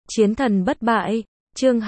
Chiến thần bất bại, chương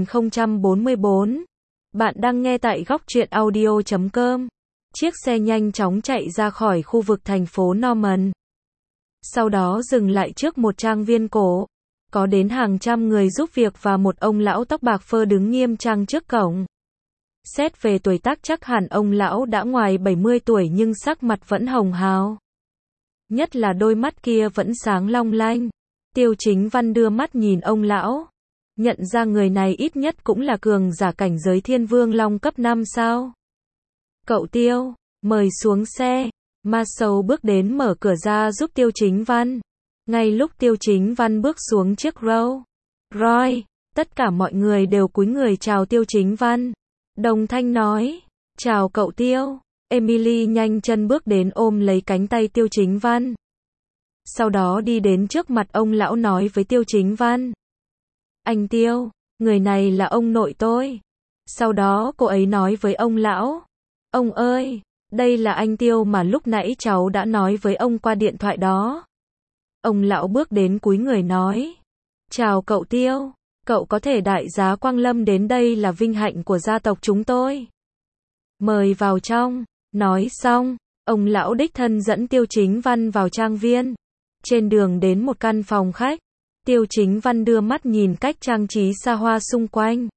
2044. Bạn đang nghe tại góc truyện audio.com. Chiếc xe nhanh chóng chạy ra khỏi khu vực thành phố Norman. Sau đó dừng lại trước một trang viên cổ. Có đến hàng trăm người giúp việc và một ông lão tóc bạc phơ đứng nghiêm trang trước cổng. Xét về tuổi tác chắc hẳn ông lão đã ngoài 70 tuổi nhưng sắc mặt vẫn hồng hào. Nhất là đôi mắt kia vẫn sáng long lanh. Tiêu Chính Văn đưa mắt nhìn ông lão. Nhận ra người này ít nhất cũng là cường giả cảnh giới Thiên Vương Long cấp 5 sao. Cậu Tiêu, mời xuống xe. Marshall bước đến mở cửa ra giúp Tiêu Chính Văn. Ngay lúc Tiêu Chính Văn bước xuống chiếc Rolls Royce, tất cả mọi người đều cúi người chào Tiêu Chính Văn. Đồng thanh nói, chào cậu Tiêu. Emily nhanh chân bước đến ôm lấy cánh tay Tiêu Chính Văn. Sau đó đi đến trước mặt ông lão nói với Tiêu Chính Văn. Anh Tiêu, người này là ông nội tôi. Sau đó cô ấy nói với ông lão. Ông ơi, đây là anh Tiêu mà lúc nãy cháu đã nói với ông qua điện thoại đó. Ông lão bước đến cúi người nói. Chào cậu Tiêu, cậu có thể đại giá Quang Lâm đến đây là vinh hạnh của gia tộc chúng tôi. Mời vào trong. Nói xong, ông lão đích thân dẫn Tiêu Chính Văn vào trang viên. Trên đường đến một căn phòng khách, Tiêu Chính Văn đưa mắt nhìn cách trang trí xa hoa xung quanh.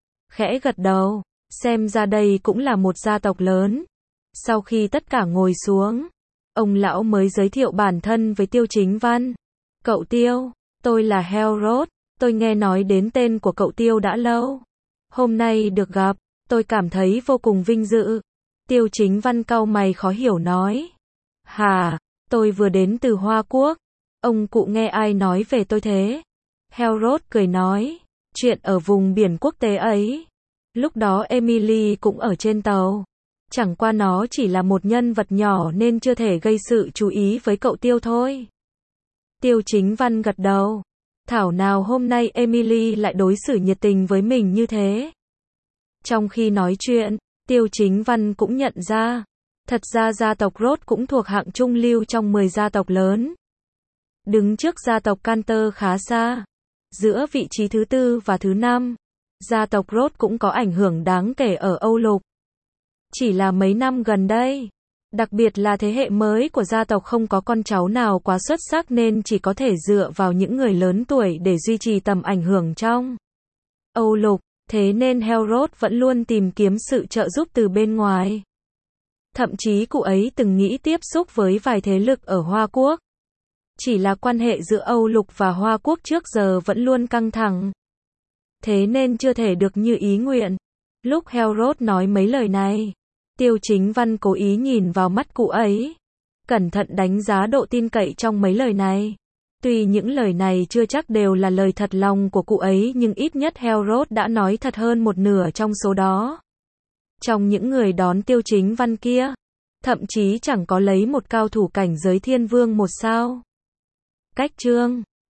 Khẽ gật đầu, xem ra đây cũng là một gia tộc lớn. Sau khi tất cả ngồi xuống, ông lão mới giới thiệu bản thân với Tiêu Chính Văn. Cậu Tiêu, tôi là Harold, tôi nghe nói đến tên của cậu Tiêu đã lâu. Hôm nay được gặp, tôi cảm thấy vô cùng vinh dự. Tiêu Chính Văn cau mày khó hiểu nói. Hả, tôi vừa đến từ Hoa Quốc. Ông cụ nghe ai nói về tôi thế? Harold cười nói. Chuyện ở vùng biển quốc tế ấy. Lúc đó Emily cũng ở trên tàu. Chẳng qua nó chỉ là một nhân vật nhỏ nên chưa thể gây sự chú ý với cậu Tiêu thôi. Tiêu Chính Văn gật đầu. Thảo nào hôm nay Emily lại đối xử nhiệt tình với mình như thế. Trong khi nói chuyện, Tiêu Chính Văn cũng nhận ra. Thật ra gia tộc Roth cũng thuộc hạng trung lưu trong 10 gia tộc lớn. Đứng trước gia tộc Cantor khá xa. Giữa vị trí thứ 4 và thứ 5, gia tộc Roth cũng có ảnh hưởng đáng kể ở Âu Lục. Chỉ là mấy năm gần đây, đặc biệt là thế hệ mới của gia tộc không có con cháu nào quá xuất sắc nên chỉ có thể dựa vào những người lớn tuổi để duy trì tầm ảnh hưởng trong Âu Lục. Thế nên Harold vẫn luôn tìm kiếm sự trợ giúp từ bên ngoài. Thậm chí cụ ấy từng nghĩ tiếp xúc với vài thế lực ở Hoa Quốc. Chỉ là quan hệ giữa Âu Lục và Hoa Quốc trước giờ vẫn luôn căng thẳng. Thế nên chưa thể được như ý nguyện. Lúc Harold nói mấy lời này, Tiêu Chính Văn cố ý nhìn vào mắt cụ ấy. Cẩn thận đánh giá độ tin cậy trong mấy lời này. Tuy những lời này chưa chắc đều là lời thật lòng của cụ ấy nhưng ít nhất Harold đã nói thật hơn một nửa trong số đó. Trong những người đón Tiêu Chính Văn kia, thậm chí chẳng có lấy một cao thủ cảnh giới Thiên Vương một sao. Cách chương